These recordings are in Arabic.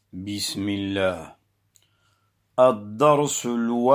بسم الله. الدرس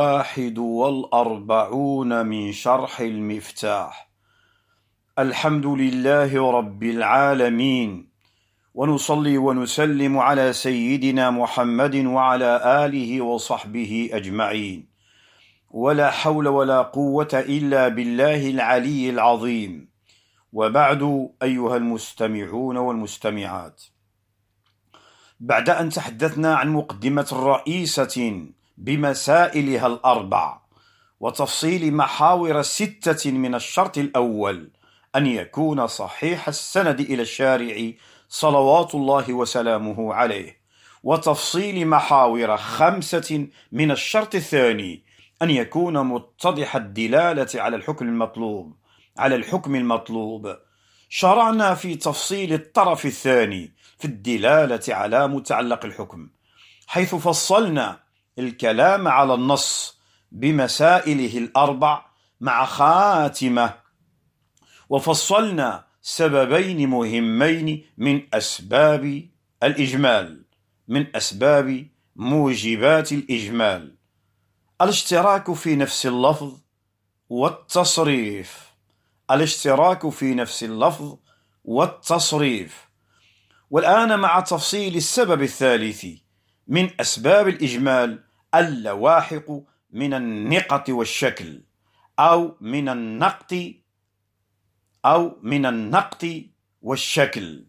41 من شرح المفتاح. الحمد لله رب العالمين، ونصلي ونسلم على سيدنا محمد وعلى آله وصحبه أجمعين، ولا حول ولا قوة إلا بالله العلي العظيم. وبعد، أيها المستمعون والمستمعات، بعد أن تحدثنا عن مقدمة رئيسة بمسائلها الأربع وتفصيل محاور 6 من الشرط الأول أن يكون صحيح السند إلى الشارع صلوات الله وسلامه عليه، وتفصيل محاور 5 من الشرط الثاني أن يكون متضح الدلالة على الحكم المطلوب، شرعنا في تفصيل الطرف الثاني في الدلالة على متعلق الحكم، حيث فصلنا الكلام على النص بمسائله الأربع مع خاتمة، وفصلنا سببين مهمين من أسباب الإجمال، من أسباب موجبات الإجمال: الاشتراك في نفس اللفظ والتصريف. الاشتراك في نفس اللفظ والتصريف. والآن مع تفصيل السبب الثالث من أسباب الإجمال: اللواحق من النقط والشكل، أو من النقط والشكل.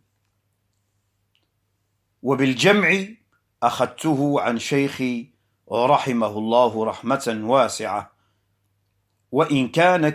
وبالجمع أخذته عن شيخي رحمه الله رحمة واسعة، وإن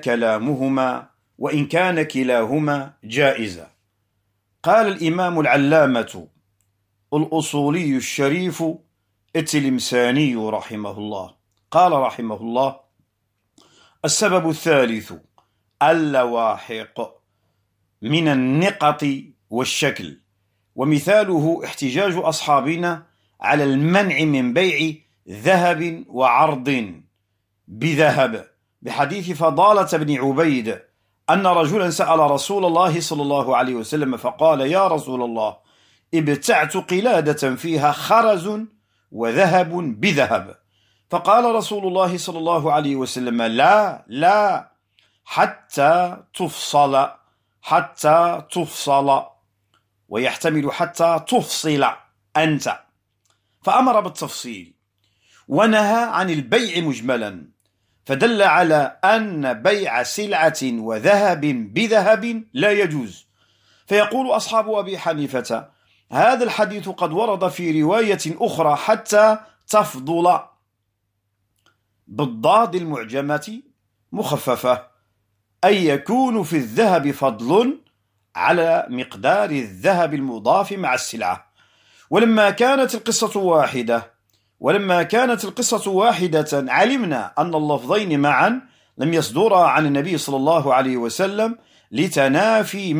كان كلاهما جائزة. قال الإمام العلامة الأصولي الشريف التلمساني رحمه الله، قال رحمه الله: السبب الثالث اللواحق من النقط والشكل، ومثاله احتجاج أصحابنا على المنع من بيع ذهب وعرض بذهب، بحديث فضالة بن عبيد أن رجلا سأل رسول الله صلى الله عليه وسلم فقال: يا رسول الله، ابتعت قلادة فيها خرز وذهب بذهب. فقال رسول الله صلى الله عليه وسلم: لا حتى تفصل، ويحتمل حتى تفصل أنت، فأمر بالتفصيل ونهى عن البيع مجملا، فدل على أن بيع سلعة وذهب بذهب لا يجوز. فيقول أصحاب أبي حنيفة: هذا الحديث قد ورد في رواية أخرى حتى تفضل، بالضاد المعجمة مخففة، أي يكون في الذهب فضل على مقدار الذهب المضاف مع السلعة. ولما كانت القصة واحدة علمنا أن اللفظين معا لم يصدرا عن النبي صلى الله عليه وسلم لتنافي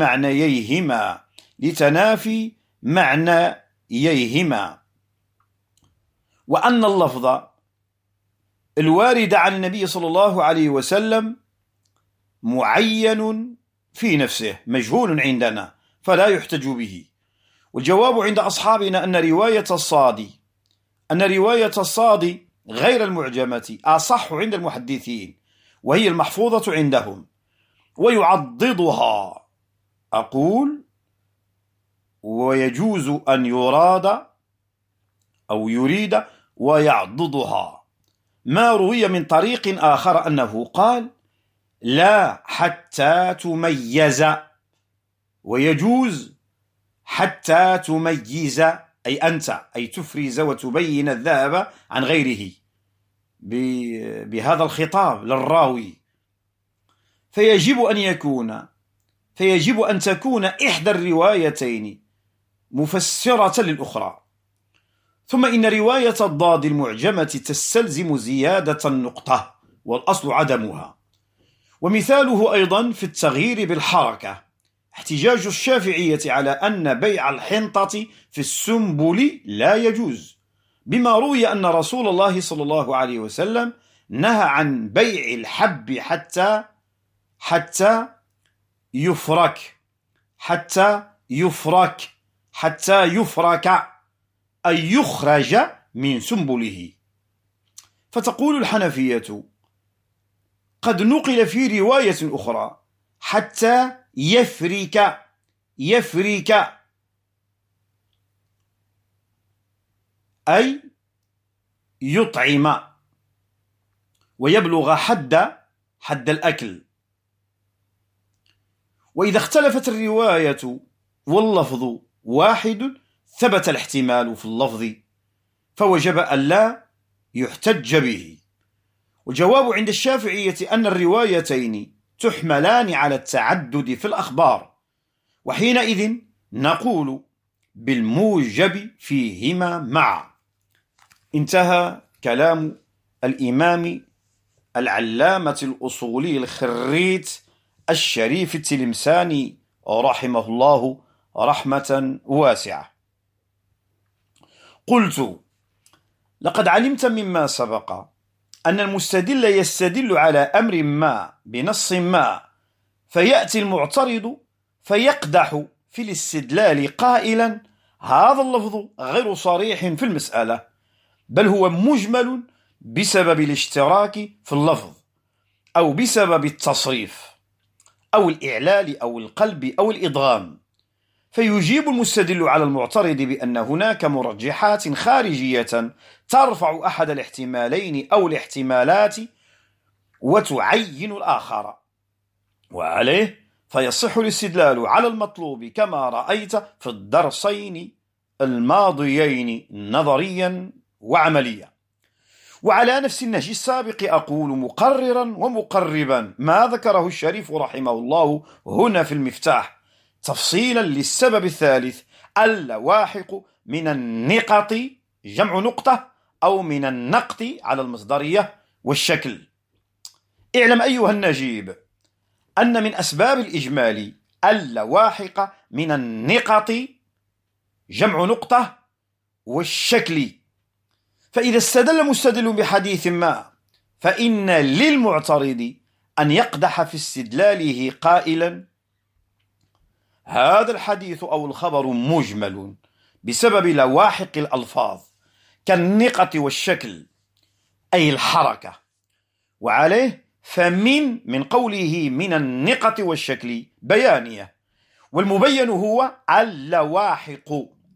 معنييهما، وأن اللفظ الوارد عن النبي صلى الله عليه وسلم معين في نفسه مجهول عندنا فلا يحتج به. والجواب عند أصحابنا أن رواية الصاد غير المعجمة أصح عند المحدثين، وهي المحفوظة عندهم، ويعضدها. أقول: ويجوز أن يريد ويعضدها. ما روي من طريق آخر أنه قال: لا حتى تميز، ويجوز حتى تميز، أي تفرز وتبين الذهب عن غيره، بهذا الخطاب للراوي. فيجب أن تكون إحدى الروايتين مفسرة للأخرى. ثم إن رواية الضاد المعجمة تستلزم زيادة النقطة، والأصل عدمها. ومثاله أيضا في التغيير بالحركة احتجاج الشافعية على أن بيع الحنطة في السنبل لا يجوز، بما روي أن رسول الله صلى الله عليه وسلم نهى عن بيع الحب حتى يفرك، أي يخرج من سنبله. فتقول الحنفية: قد نقل في رواية أخرى حتى يفرك أي يطعم ويبلغ حد الأكل. وإذا اختلفت الرواية واللفظ واحد ثبت الاحتمال في اللفظ، فوجب ألا يحتج به. والجواب عند الشافعية أن الروايتين تحملان على التعدد في الأخبار، وحينئذ نقول بالموجب فيهما معا. انتهى كلام الإمام العلامة الأصولي الخريت الشريف التلمساني رحمه الله رحمة واسعة. قلت: لقد علمت مما سبق أن المستدل يستدل على أمر ما بنص ما، فيأتي المعترض فيقدح في الاستدلال قائلا: هذا اللفظ غير صريح في المسألة، بل هو مجمل بسبب الاشتراك في اللفظ، أو بسبب التصريف أو الإعلال أو القلب أو الإدغام. فيجيب المستدل على المعترض بأن هناك مرجحات خارجية ترفع أحد الاحتمالين أو الاحتمالات وتعين الآخر، وعليه فيصح الاستدلال على المطلوب كما رأيت في الدرسين الماضيين نظريا وعمليا. وعلى نفس النهج السابق أقول مقررا ومقربا ما ذكره الشريف رحمه الله هنا في المفتاح، تفصيلا للسبب الثالث: اللواحق من النقط جمع نقطة، أو من النقط على المصدرية والشكل. اعلم أيها النجيب أن من أسباب الإجمال اللواحق من النقط جمع نقطة والشكل. فإذا استدل مستدل بحديث ما، فإن للمعترض أن يقدح في استدلاله قائلا: هذا الحديث أو الخبر مجمل بسبب لواحق الألفاظ كالنقط والشكل، أي الحركة. وعليه فمن قوله من النقط والشكل بيانية، والمبين هو اللواحق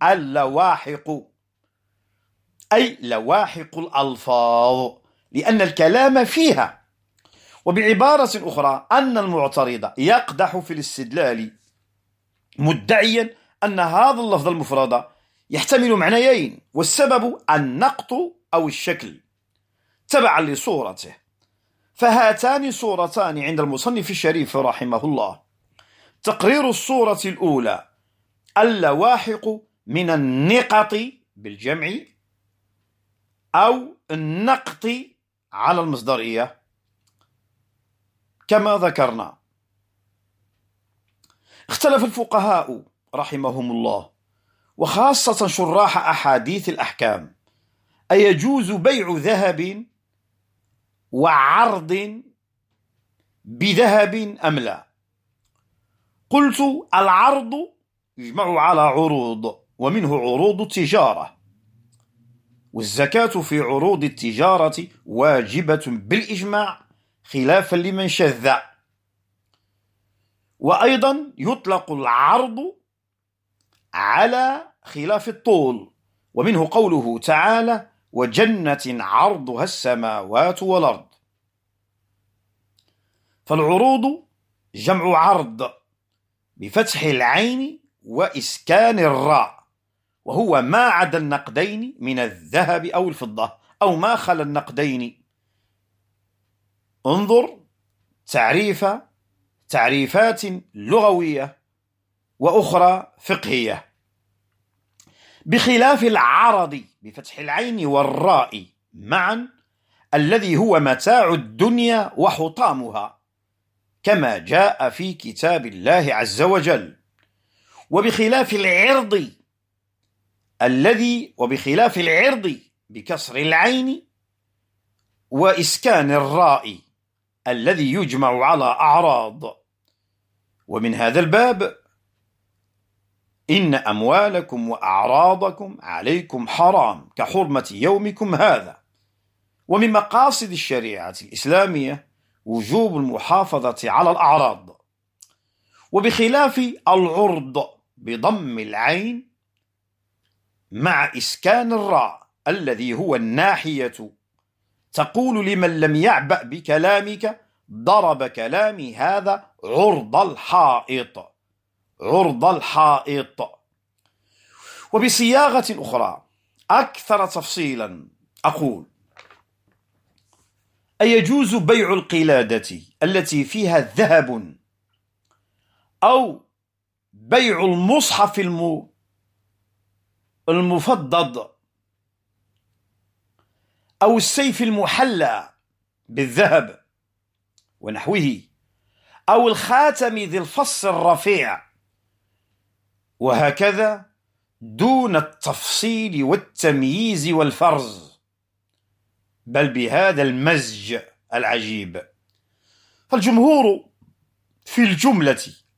أي لواحق الألفاظ، لأن الكلام فيها. وبعبارة أخرى أن المعترض يقدح في الاستدلال مدعيا أن هذا اللفظ المفرد يحتمل معنيين، والسبب النقط أو الشكل تبعا لصورته. فهاتان صورتان عند المصنف الشريف رحمه الله: تقرير الصورة الأولى اللواحق من النقط بالجمع أو النقط على المصدرية كما ذكرنا. اختلف الفقهاء رحمهم الله وخاصة شراح أحاديث الأحكام أيجوز بيع ذهب وعرض بذهب أم لا؟ قلت: العرض يجمع على عروض، ومنه عروض التجارة، والزكاة في عروض التجارة واجبة بالإجماع خلافا لمن شذ. وأيضا يطلق العرض على خلاف الطول، ومنه قوله تعالى: وجنة عرضها السماوات والأرض. فالعروض جمع عرض بفتح العين وإسكان الراء، وهو ما عدا النقدين من الذهب أو الفضة، أو ما خلا النقدين. انظر تعريفات لغوية وأخرى فقهية. بخلاف العرض بفتح العين والراء معا الذي هو متاع الدنيا وحطامها، كما جاء في كتاب الله عز وجل. وبخلاف العرض بكسر العين وإسكان الراء الذي يجمع على أعراض. ومن هذا الباب إن أموالكم وأعراضكم عليكم حرام كحرمة يومكم هذا. ومن مقاصد الشريعة الإسلامية وجوب المحافظة على الأعراض، وبخلاف العرض بضم العين مع إسكان الراء الذي هو الناحية، تقول لمن لم يعبأ بكلامك: ضرب كلامي هذا عرض الحائط، عرض الحائط. وبصياغة أخرى أكثر تفصيلا أقول: أيجوز بيع القلادة التي فيها ذهب، أو بيع المصحف المفضد، أو السيف المحلى بالذهب ونحوه، أو الخاتم ذي الفص الرفيع، وهكذا دون التفصيل والتمييز والفرز، بل بهذا المزج العجيب. فالجمهور في الجملة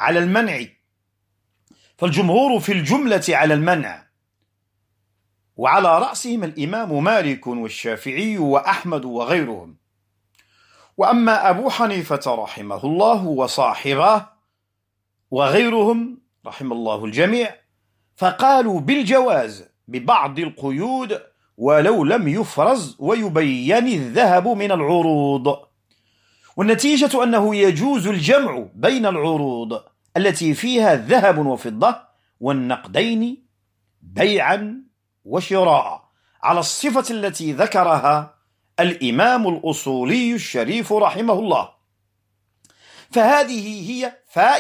على المنع، وعلى رأسهم الإمام مالك والشافعي وأحمد وغيرهم. وأما أبو حنيفة رحمه الله وصاحبه وغيرهم رحم الله الجميع فقالوا بالجواز ببعض القيود ولو لم يفرز ويبين الذهب من العروض. والنتيجة أنه يجوز الجمع بين العروض التي فيها ذهب وفضة والنقدين بيعا وشراء على الصفة التي ذكرها الإمام الأصولي الشريف رحمه الله. فهذه هي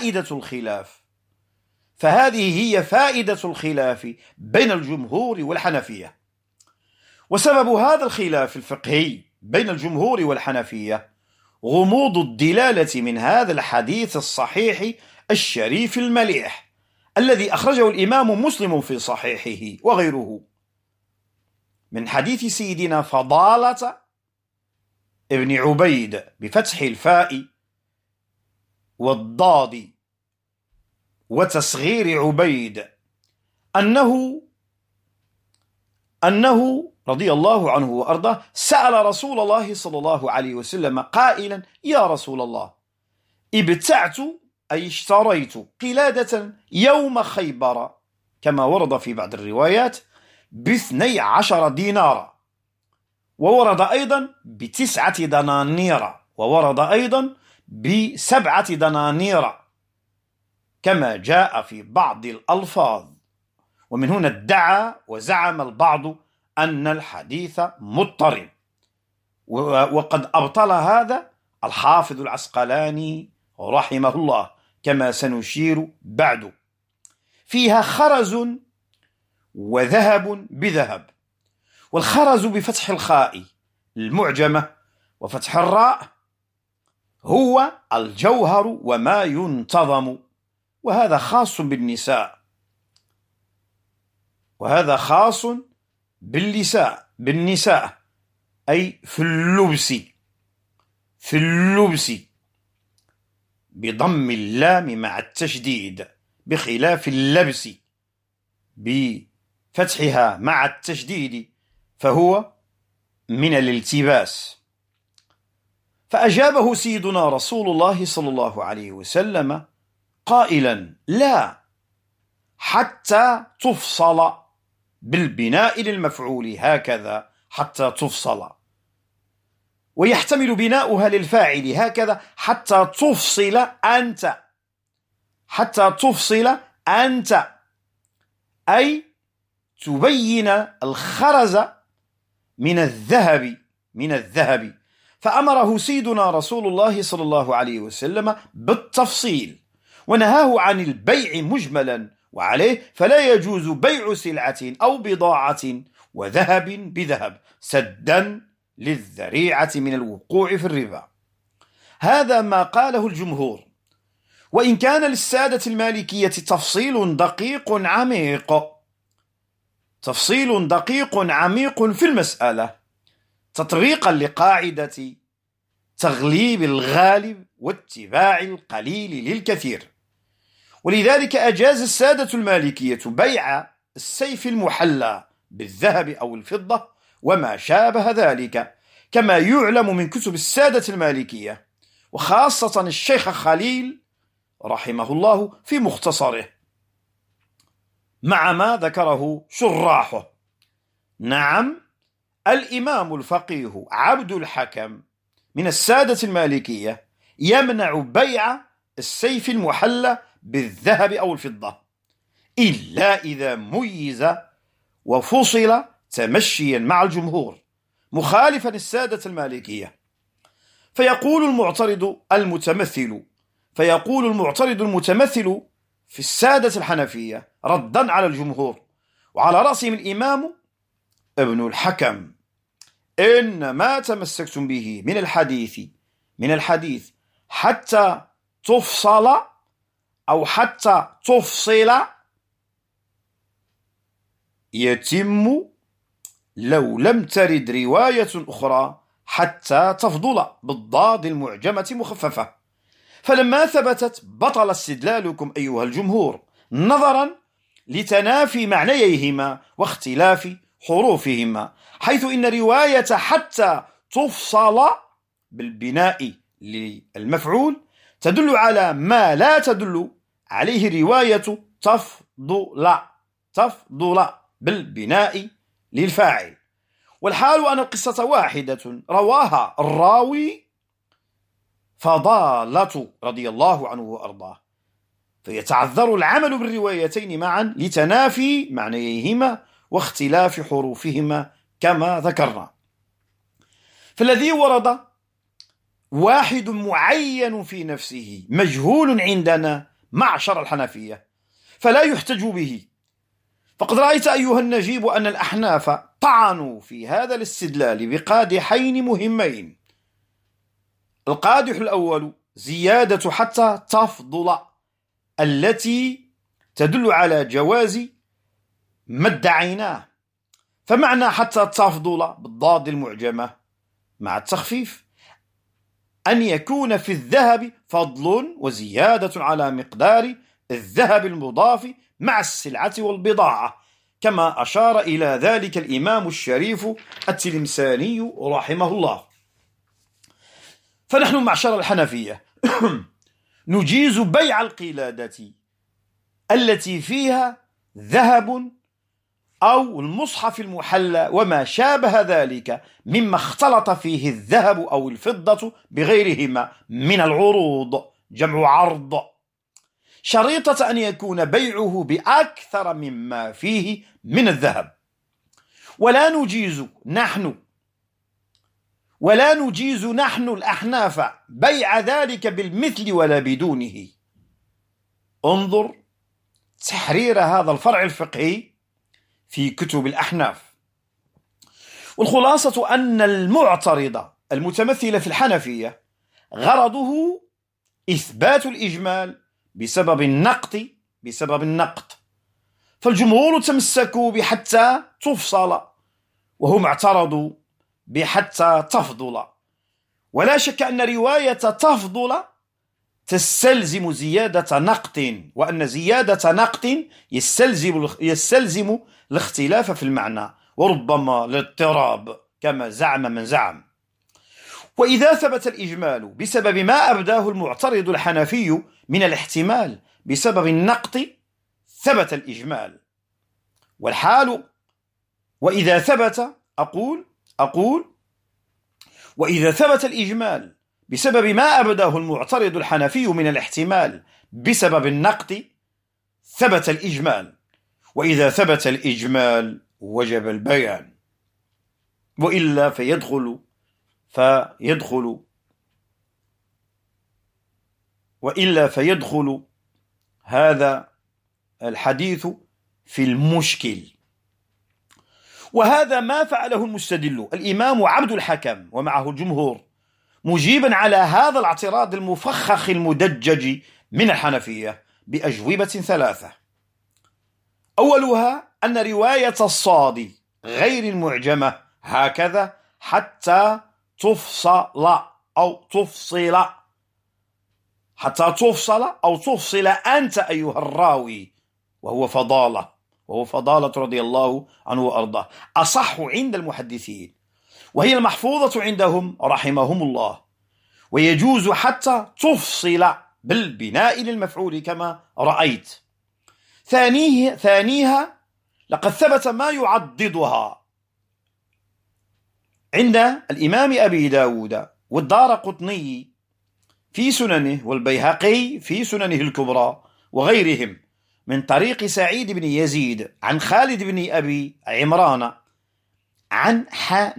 فائدة الخلاف بين الجمهور والحنفية. وسبب هذا الخلاف الفقهي بين الجمهور والحنفية غموض الدلالة من هذا الحديث الصحيح الشريف المليح الذي أخرجه الإمام مسلم في صحيحه وغيره من حديث سيدنا فضالة ابن عبيد بفتح الفاء والضاد وتصغير عبيد أنه رضي الله عنه وأرضاه سأل رسول الله صلى الله عليه وسلم قائلا: يا رسول الله، ابتعت أي اشتريت قلادة يوم خيبر، كما ورد في بعض الروايات ب12 دينارا، وورد أيضا ب9 دنانير، وورد أيضا ب7 دنانير، كما جاء في بعض الألفاظ. ومن هنا ادعى وزعم البعض أن الحديث مضطرب، وقد أبطل هذا الحافظ العسقلاني رحمه الله كما سنشير بعد. فيها خرز وذهب بذهب، والخرز بفتح الخاء المعجمة وفتح الراء هو الجوهر وما ينتظم، وهذا خاص بالنساء أي في اللبس بضم اللام مع التشديد، بخلاف اللبس بفتحها مع التشديد فهو من الالتباس. فأجابه سيدنا رسول الله صلى الله عليه وسلم قائلا: لا، حتى تفصل، بالبناء للمفعول هكذا، حتى تفصل. ويحتمل بناؤها للفاعل هكذا: حتى تفصل أنت، أي تبين الخرز من الذهب. فأمره سيدنا رسول الله صلى الله عليه وسلم بالتفصيل، ونهاه عن البيع مجملا، وعليه فلا يجوز بيع سلعة أو بضاعة وذهب بذهب سدا للذريعة من الوقوع في الربا. هذا ما قاله الجمهور، وإن كان للسادة المالكية تفصيل دقيق عميق في المسألة، تطبيقا لقاعدة تغليب الغالب واتباع القليل للكثير. ولذلك أجاز السادة المالكية بيع السيف المحلى بالذهب أو الفضة وما شابه ذلك، كما يعلم من كتب السادة المالكية، وخاصة الشيخ خليل رحمه الله في مختصره، مع ما ذكره شراحه. نعم، الإمام الفقيه عبد الحكم من السادة المالكية يمنع بيع السيف المحلى بالذهب أو الفضة، إلا إذا ميز وفصل تمشيا مع الجمهور مخالفا السادة المالكية. فيقول المعترض المتمثل في السادة الحنفية ردا على الجمهور، وعلى رأسهم الإمام ابن الحكم: إن ما تمسكتم به من الحديث حتى تفصل أو حتى تفصل يتم لو لم ترد رواية أخرى حتى تفضل بالضاد المعجمة مخففة. فلما ثبتت بطل استدلالكم أيها الجمهور، نظرا لتنافي معنييهما واختلاف حروفهما، حيث إن رواية حتى تفصل بالبناء للمفعول تدل على ما لا تدل عليه رواية تفضل بالبناء للفاعل، والحال أن القصة واحدة رواها الراوي فضالة رضي الله عنه وأرضاه، فيتعذر العمل بالروايتين معا لتنافي معنييهما واختلاف حروفهما كما ذكرنا. فالذي ورد واحد معين في نفسه مجهول عندنا معشر الحنفية فلا يحتج به. فقد رأيت أيها النجيب أن الأحناف طعنوا في هذا الاستدلال بقادحين مهمين. القادح الأول زيادة حتى تفضل التي تدل على جواز ما ادعيناه، فمعنى حتى تفضل بالضاد المعجمة مع التخفيف أن يكون في الذهب فضل وزيادة على مقدار الذهب المضاف مع السلعة والبضاعة، كما أشار إلى ذلك الإمام الشريف التلمساني رحمه الله. فنحن معشر الحنفية نجيز بيع القلادة التي فيها ذهب أو المصحف المحلى وما شابه ذلك مما اختلط فيه الذهب أو الفضة بغيرهما من العروض، جمع عرض، شريطة أن يكون بيعه بأكثر مما فيه من الذهب. ولا نجيز نحن الأحناف بيع ذلك بالمثل ولا بدونه. انظر تحرير هذا الفرع الفقهي في كتب الأحناف. والخلاصة أن المعترض المتمثل في الحنفية غرضه إثبات الإجمال بسبب النقط، فالجمهور تمسكوا بحتى تفصل وهم اعترضوا بحتى تفضل. ولا شك أن رواية تفضل تستلزم زيادة نقط، وأن زيادة نقط يستلزم الاختلاف في المعنى وربما الاضطراب كما زعم من زعم. وإذا ثبت الإجمال بسبب ما أبداه المعترض الحنفي من الاحتمال بسبب النقط ثبت الإجمال. والحال وإذا ثبت وإذا ثبت الإجمال بسبب ما أبداه المعترض الحنفي من الاحتمال بسبب النقط ثبت الإجمال. وإذا ثبت الإجمال وجب البيان، وإلا فيدخل هذا الحديث في المشكل. وهذا ما فعله المستدل الإمام عبد الحكم ومعه الجمهور، مجيبا على هذا الاعتراض المفخخ المدجج من الحنفية بأجوبة ثلاثة. أولها أن رواية الصاد غير المعجمة هكذا حتى تفصل أو تفصل حتى تفصل أو تفصل أنت أيها الراوي، وهو فضالة رضي الله عنه وأرضاه، أصح عند المحدثين، وهي المحفوظة عندهم رحمهم الله. ويجوز حتى تفصل بالبناء للمفعول كما رأيت. ثانيها لقد ثبت ما يعضدها عند الإمام أبي داود والدارقطني في سننه والبيهقي في سننه الكبرى وغيرهم من طريق سعيد بن يزيد عن خالد بن أبي عمران عن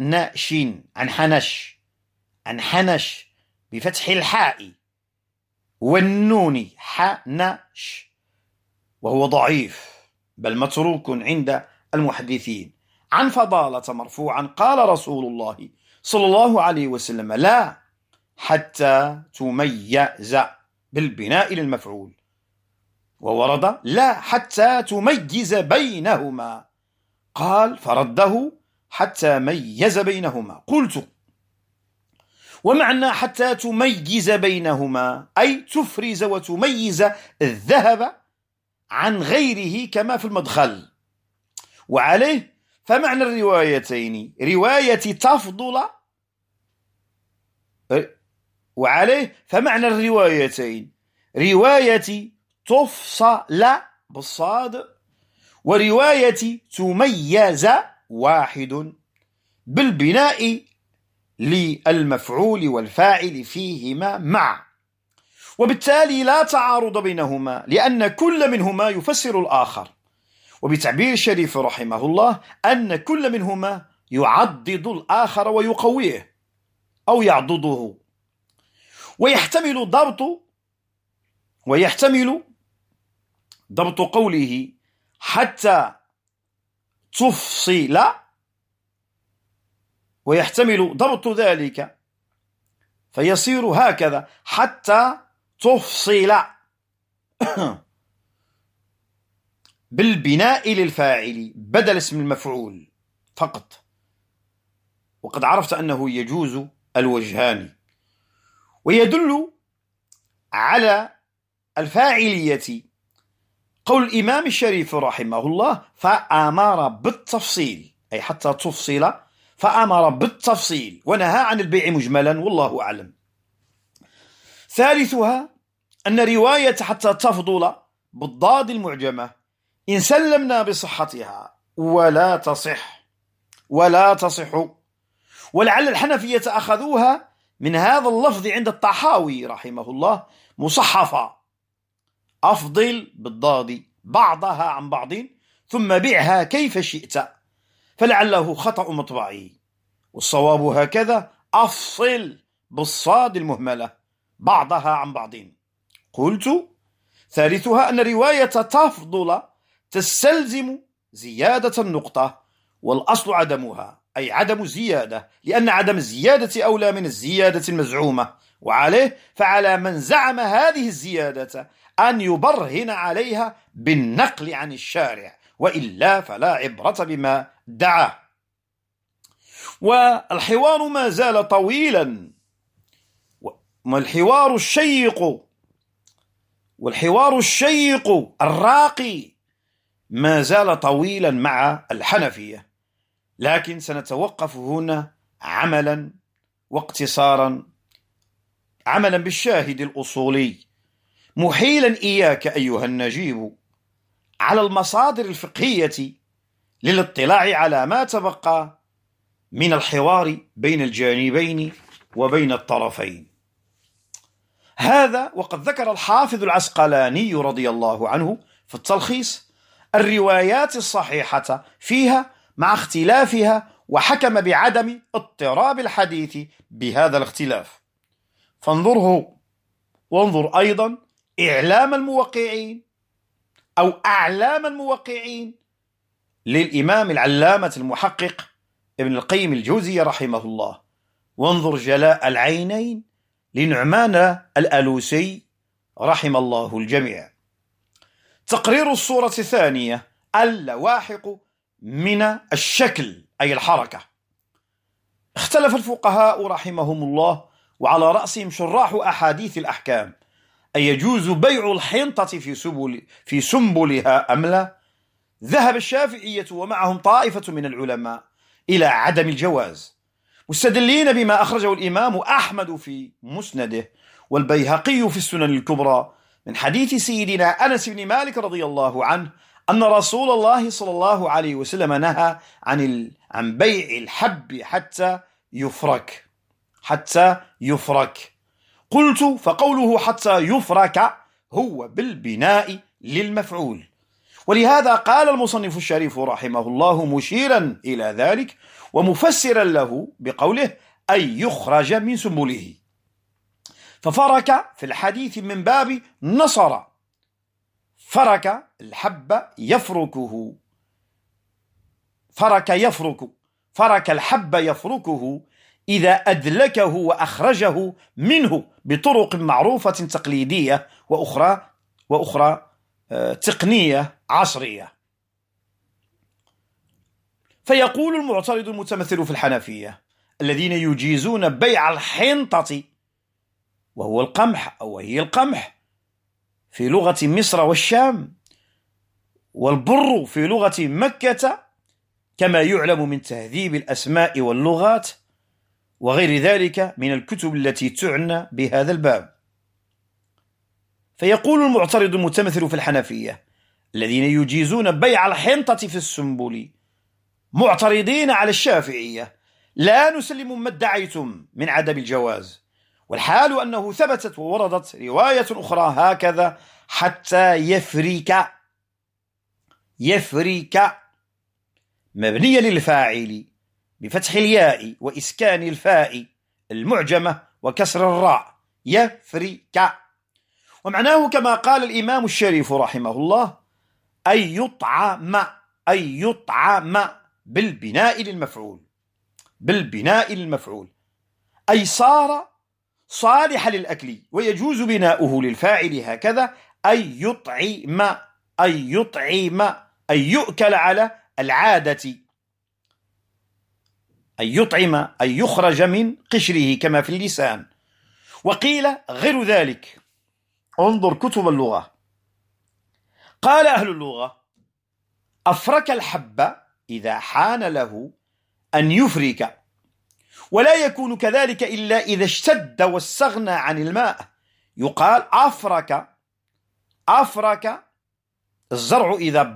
حنش بفتح الحاء والنون حنش، وهو ضعيف بل متروك عند المحدثين، عن فضالة مرفوعا قال رسول الله صلى الله عليه وسلم: لا حتى تميز بالبناء للمفعول. وورد: لا حتى تميز بينهما، قال فرده: حتى ميز بينهما. قلت: ومعنى حتى تميز بينهما أي تفرز وتميز الذهب عن غيره كما في المدخل. وعليه فمعنى الروايتين رواية تفضل رواية تفصل بالصاد ورواية تميز واحد بالبناء للمفعول والفاعل فيهما مع، وبالتالي لا تعارض بينهما لأن كل منهما يفسر الآخر، وبتعبير الشريف رحمه الله أن كل منهما يعضد الآخر ويقويه أو يعضده. ويحتمل ضبط قوله حتى تفصل، ويحتمل ضبط ذلك فيصير هكذا: حتى تفصل بالبناء للفاعل بدل اسم المفعول فقط. وقد عرفت أنه يجوز الوجهان. ويدل على الفاعلية قول الإمام الشريف رحمه الله: فأمر بالتفصيل، أي حتى تفصل، فأمر بالتفصيل ونهى عن البيع مجملا، والله أعلم. ثالثها أن رواية حتى تفضل بالضاد المعجمة إن سلمنا بصحتها ولا تصح، ولعل الحنفية أخذوها من هذا اللفظ عند الطحاوي رحمه الله مصحفة: أفضل بالضاد بعضها عن بعض ثم بيعها كيف شئت، فلعله خطأ مطبعي، والصواب هكذا: أفصل بالصاد المهملة بعضها عن بعض. قلت: ثالثها أن رواية تفضل تستلزم زيادة النقطة، والأصل عدمها، أي عدم الزيادة، لأن عدم الزيادة أولى من الزيادة المزعومة. وعليه فعلى من زعم هذه الزيادة أن يبرهن عليها بالنقل عن الشارع، وإلا فلا عبرة بما دعا. والحوار ما زال طويلا، والحوار الشيق الراقي ما زال طويلا مع الحنفية، لكن سنتوقف هنا عملا واقتصارا، عملا بالشاهد الأصولي، محيلا إياك أيها النجيب على المصادر الفقهية للاطلاع على ما تبقى من الحوار بين الجانبين وبين الطرفين. هذا وقد ذكر الحافظ العسقلاني رضي الله عنه في التلخيص الروايات الصحيحة فيها مع اختلافها، وحكم بعدم اضطراب الحديث بهذا الاختلاف. وانظر أيضا إعلام الموقعين أو أعلام الموقعين للإمام العلامة المحقق ابن القيم الجوزي رحمه الله، وانظر جلاء العينين لنعمان الألوسي رحم الله الجميع. تقرير الصورة الثانية: اللواحق من الشكل أي الحركة. اختلف الفقهاء رحمهم الله، وعلى رأسهم شراح أحاديث الأحكام، أيجوز بيع الحنطة في سنبلها أم لا؟ ذهب الشافعية ومعهم طائفة من العلماء إلى عدم الجواز، مستدلين بما أخرجه الإمام أحمد في مسنده والبيهقي في السنن الكبرى من حديث سيدنا أنس بن مالك رضي الله عنه أن رسول الله صلى الله عليه وسلم نهى عن بيع الحب حتى يفرك. قلت: فقوله حتى يفرك هو بالبناء للمفعول، ولهذا قال المصنف الشريف رحمه الله مشيرا إلى ذلك ومفسرا له بقوله: أي يخرج من سنبله. ففرك في الحديث من باب نصر، فرك الحب يفركه، فرك الحب يفركه إذا أدلكه وأخرجه منه بطرق معروفة تقليدية وأخرى تقنية عصرية. فيقول المعترض المتمثل في الحنفية الذين يجيزون بيع الحنطة وهو القمح أو وهي القمح في لغة مصر والشام، والبر في لغة مكة كما يعلم من تهذيب الأسماء واللغات وغير ذلك من الكتب التي تعنى بهذا الباب. فيقول المعترض المتمثل في الحنفية الذين يجيزون بيع الحنطة في السنبل معترضين على الشافعية: لا نسلم ما ادعيتم من عدم الجواز، والحال أنه ثبتت ووردت رواية أخرى هكذا: حتى يفرك مبنية للفاعل بفتح الياء وإسكان الفاء المعجمة وكسر الراء، يفرك. ومعناه كما قال الإمام الشريف رحمه الله: أي يطعم بالبناء للمفعول، أي صار صالح للأكل ويجوز بناؤه للفاعل هكذا: أي يطعم أي يؤكل على العادة، أي يطعم أي يخرج من قشره كما في اللسان. وقيل غير ذلك، انظر كتب اللغة. قال أهل اللغة: أفرك الحب إذا حان له أن يفرك، ولا يكون كذلك إلا إذا اشتد واستغنى عن الماء. يقال أفرك الزرع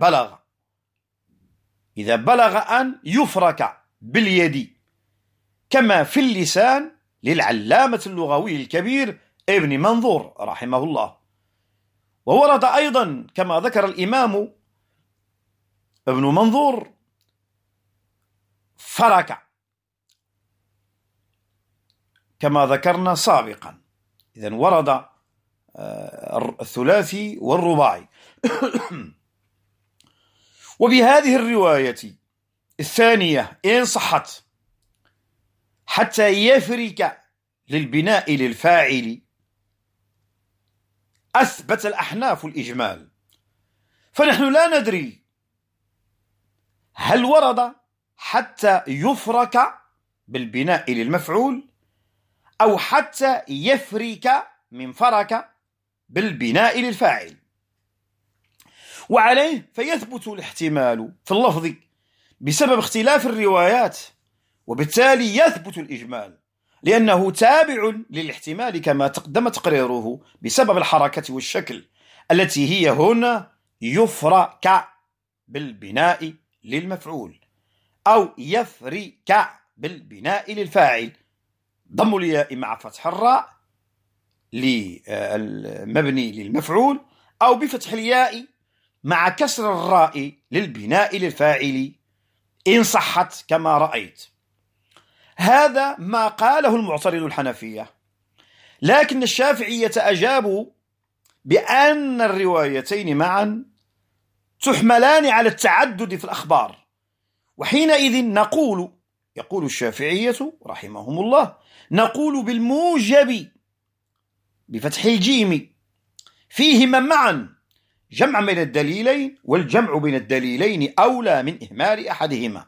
إذا بلغ أن يفرك باليد، كما في اللسان للعلامة اللغوي الكبير ابن منظور رحمه الله. وورد أيضا كما ذكر الإمام ابن منظور فرك كما ذكرنا سابقا. إذن ورد الثلاثي والرباعي. وبهذه الرواية الثانية إن صحت حتى يفرك للبناء للفاعل، أثبت الأحناف الإجمال، فنحن لا ندري هل ورد حتى يفرك بالبناء للمفعول أو حتى يفرك من فرك بالبناء للفاعل. وعليه فيثبت الاحتمال في اللفظ بسبب اختلاف الروايات، وبالتالي يثبت الإجمال لأنه تابع للاحتمال كما تقدم تقريره بسبب الحركة والشكل التي هي هنا يفرك بالبناء للمفعول أو يفرك بالبناء للفاعل، ضم الياء مع فتح الراء للمبني للمفعول، أو بفتح الياء مع كسر الراء للبناء للفاعل إن صحت كما رأيت. هذا ما قاله المعترض الحنفية، لكن الشافعية أجابوا بأن الروايتين معا تحملان على التعدد في الأخبار، وحينئذ نقول، يقول الشافعية رحمهم الله، نقول بالموجب بفتح الجيم فيهما معا جمع بين الدليلين، والجمع بين الدليلين أولى من إهمال أحدهما.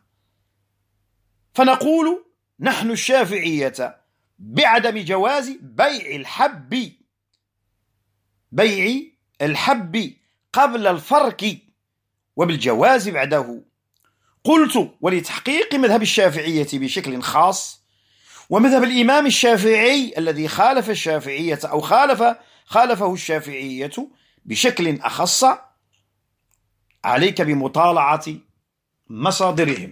فنقول نحن الشافعية بعدم جواز بيع الحب بيع الحب قبل الفرك وبالجواز بعده. قلت: ولتحقيق مذهب الشافعية بشكل خاص ومذهب الإمام الشافعي الذي خالف الشافعية أو خالفه الشافعية بشكل أخص، عليك بمطالعة مصادرهم.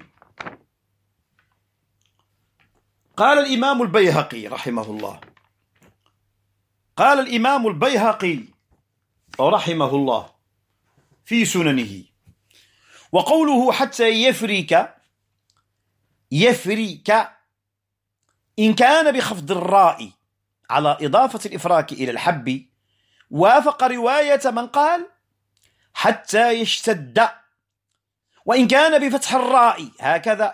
قال الإمام البيهقي رحمه الله، قال الإمام البيهقي رحمه الله في سننه: وقوله حتى يفرك إن كان بخفض الراء على إضافة الإفراك إلى الحب وافق رواية من قال حتى يشتد، وإن كان بفتح الراء هكذا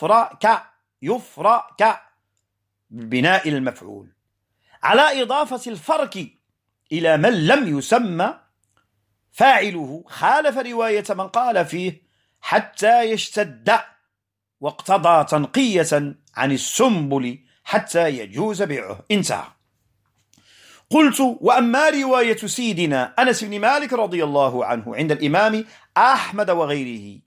يفرك ببناء المفعول على إضافة الفرك إلى من لم يسمى فاعله، خالف رواية من قال فيه حتى يشتد واقتضى تنقية عن السنبل حتى يجوز بيعه. انتهى. قلت: وأما رواية سيدنا أنس بن مالك رضي الله عنه عند الإمام أحمد وغيره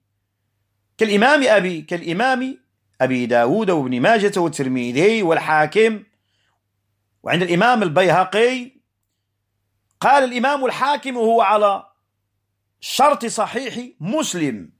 كالإمام أبي داود وابن ماجة والترمذي والحاكم، وعند الإمام البيهقي قال الإمام الحاكم هو على شرط صحيح مسلم،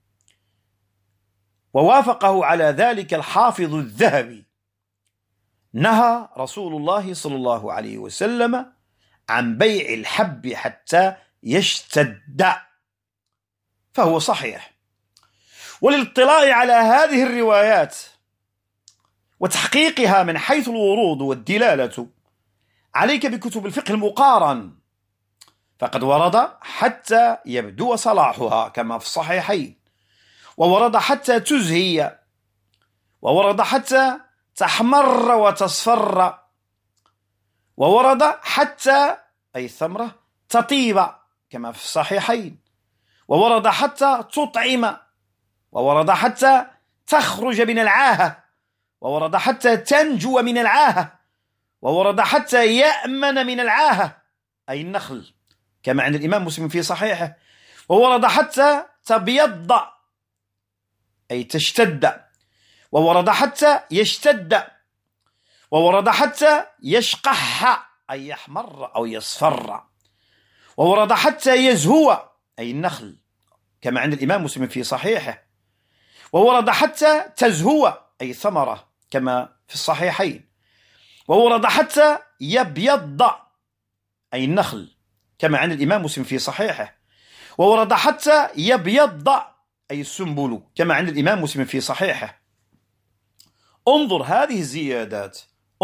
ووافقه على ذلك الحافظ الذهبي: نهى رسول الله صلى الله عليه وسلم عن بيع الحب حتى يشتد، فهو صحيح. وللاطلاع على هذه الروايات وتحقيقها من حيث الورود والدلالة عليك بكتب الفقه المقارن، فقد ورد حتى يبدو صلاحها كما في الصحيحين، وورد حتى تزهي، وورد حتى تحمر وتصفر، وورد حتى أي الثمرة تطيب كما في الصحيحين، وورد حتى تطعم، وورد حتى تخرج من العاهة، وورد حتى تنجو من العاهة، وورد حتى يأمن من العاهة أي النخل كما عند الإمام مسلم في صحيحه، وورد حتى تبيض أي تشتد، وورد حتى يشتد، وورد حتى يشقح أي يحمر أو يصفر، وورد حتى يزهو أي النخل كما عند الإمام مسلم في صحيحه، وورد حتى تزهو أي ثمرة كما في الصحيحين، وورد حتى يبيض أي النخل كما عند الإمام مسلم في صحيحه، وورد حتى يبيض أي السنبل كما عند الإمام مسلم في صحيحه. انظر هذه الزيادات،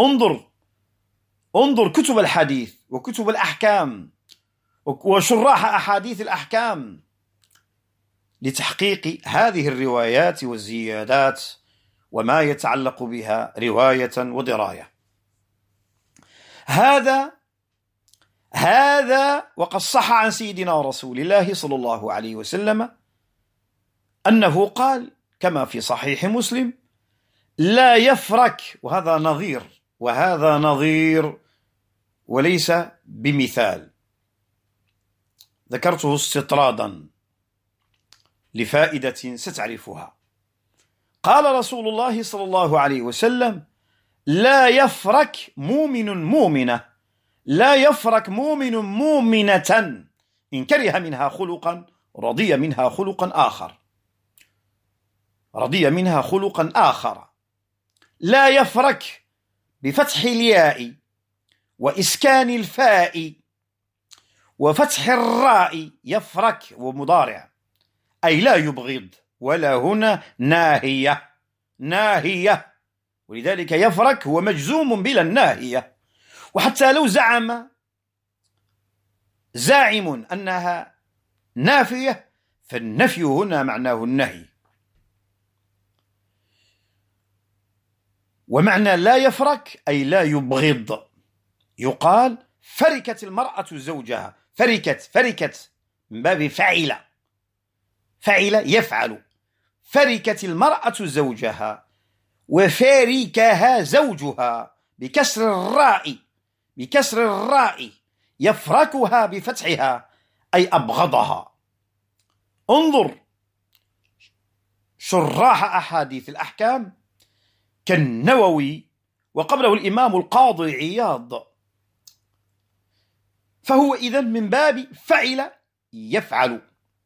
انظر كتب الحديث وكتب الأحكام وشراح أحاديث الأحكام لتحقيق هذه الروايات والزيادات وما يتعلق بها رواية ودراية. هذا وقد صح عن سيدنا رسول الله صلى الله عليه وسلم أنه قال كما في صحيح مسلم: لا يفرك، وهذا نظير وليس بمثال، ذكرته استطرادا لفائدة ستعرفها. قال رسول الله صلى الله عليه وسلم: لا يفرك مؤمن مؤمنة، لا يفرك مؤمن مؤمنة إن كره منها خلقا رضي منها خلقا آخر. لا يفرك بفتح الياء وإسكان الفاء وفتح الراء، يفرك ومضارع أي لا يبغض، ولا هنا ناهية، ولذلك يفرك هو مجزوم بلا الناهية. وحتى لو زاعم أنها نافية، فالنفي هنا معناه النهي. ومعنى لا يفرك أي لا يبغض. يقال فركت المرأة زوجها، فركت من باب فعل يفعل، فركت المرأة زوجها، وفاركها زوجها بكسر الراء يفركها بفتحها أي أبغضها. انظر شراح أحاديث الأحكام كالنووي وقبله الإمام القاضي عياض، فهو إذن من باب فعل يفعل.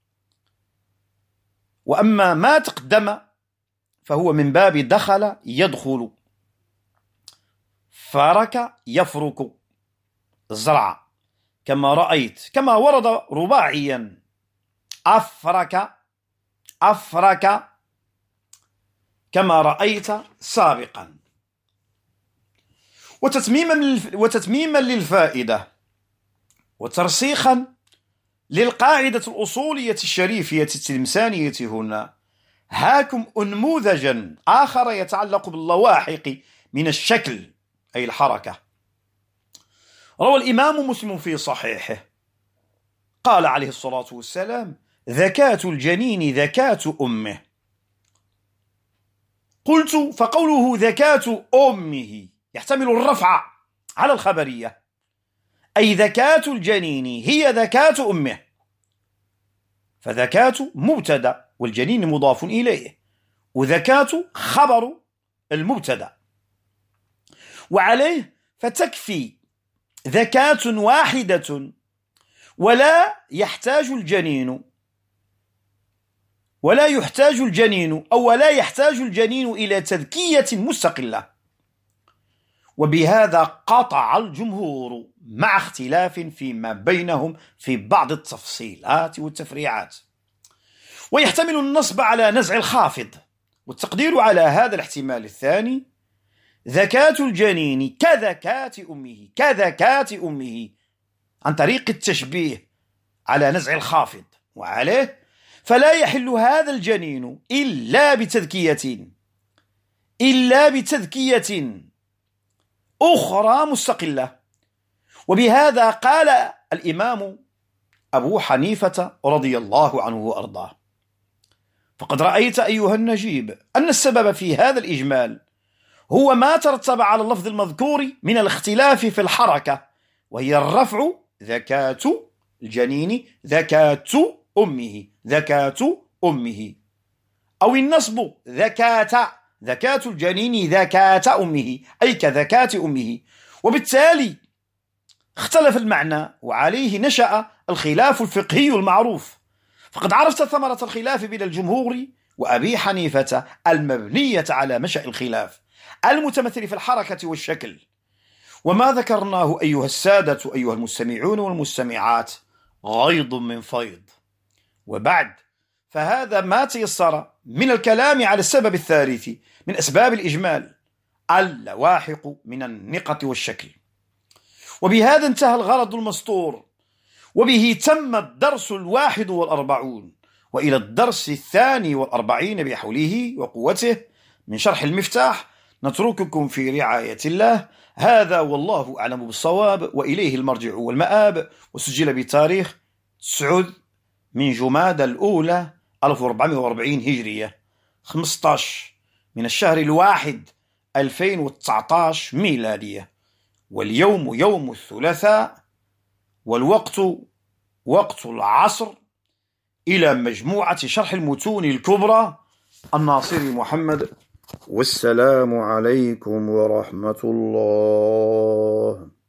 وأما ما تقدم فهو من باب دخل يدخل، فرك يفرك، زرع كما رأيت، كما ورد رباعيا أفرك كما رأيت سابقا. وتتميما للفائدة وترسيخا للقاعدة الأصولية الشريفية التلمسانية هنا، هاكم أنموذجا آخر يتعلق باللواحق من الشكل أي الحركة. روى الإمام مسلم في صحيحه قال عليه الصلاة والسلام: ذكاة الجنين ذكاة أمه. قلت: فقوله ذكاة أمه يحتمل الرفع على الخبرية، أي ذكاة الجنين هي ذكاة أمه، فذكاة مبتدأ والجنين مضاف إليه، وذكاة خبر المبتدأ، وعليه فتكفي ذكاة واحدة ولا يحتاج الجنين إلى تذكية مستقلة. وبهذا قطع الجمهور مع اختلاف فيما بينهم في بعض التفصيلات والتفريعات. ويحتمل النصب على نزع الخافض، والتقدير على هذا الاحتمال الثاني: ذكاة الجنين كذكاة أمه، عن طريق التشبيه على نزع الخافض، وعليه فلا يحل هذا الجنين إلا بتذكية أخرى مستقلة. وبهذا قال الإمام أبو حنيفة رضي الله عنه وأرضاه: فقد رأيت أيها النجيب أن السبب في هذا الإجمال هو ما ترتب على اللفظ المذكور من الاختلاف في الحركة، وهي الرفع ذكاة الجنين ذكاة أمه، أو النصب ذكاة الجنين ذكاة أمه، أي كذكاة أمه. وبالتالي اختلف المعنى، وعليه نشأ الخلاف الفقهي المعروف. فقد عرفت ثمرة الخلاف بين الجمهور وأبي حنيفة المبنية على منشأ الخلاف المتمثل في الحركة والشكل. وما ذكرناه أيها السادة أيها المستمعون والمستمعات غيض من فيض. وبعد فهذا ما تيسر من الكلام على السبب الثالث من أسباب الإجمال: اللواحق من النقط والشكل. وبهذا انتهى الغرض المسطور، وبه تم الدرس 41، وإلى الدرس 42 بحوله وقوته من شرح المفتاح نترككم في رعاية الله. هذا والله أعلم بالصواب، وإليه المرجع والمآب. وسجل بتاريخ 9 من جمادى الأولى 1440 هجرية، 15 من الشهر الواحد 2019 ميلادية. واليوم يوم الثلاثاء، والوقت وقت العصر. إلى مجموعة شرح المتون الكبرى الناصري محمد، والسلام عليكم ورحمة الله.